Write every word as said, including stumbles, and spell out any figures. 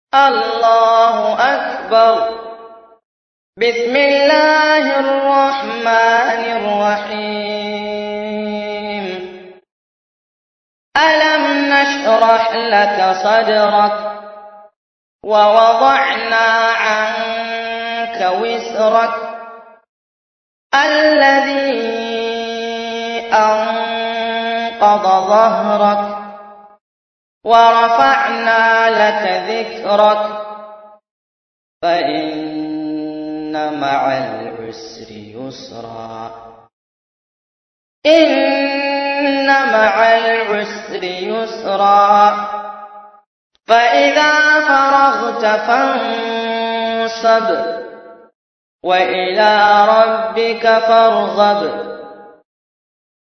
الله أكبر. بسم الله الرحمن الرحيم. ألم نشرح لك صدرك ووضعنا عنك وزرك الذي أنقض ظهرك ورفعنا لك ذكرك فإن مع العسر يسرا إن مع العسر يسرا فإذا فرغت فانصب وإلى ربك فارغب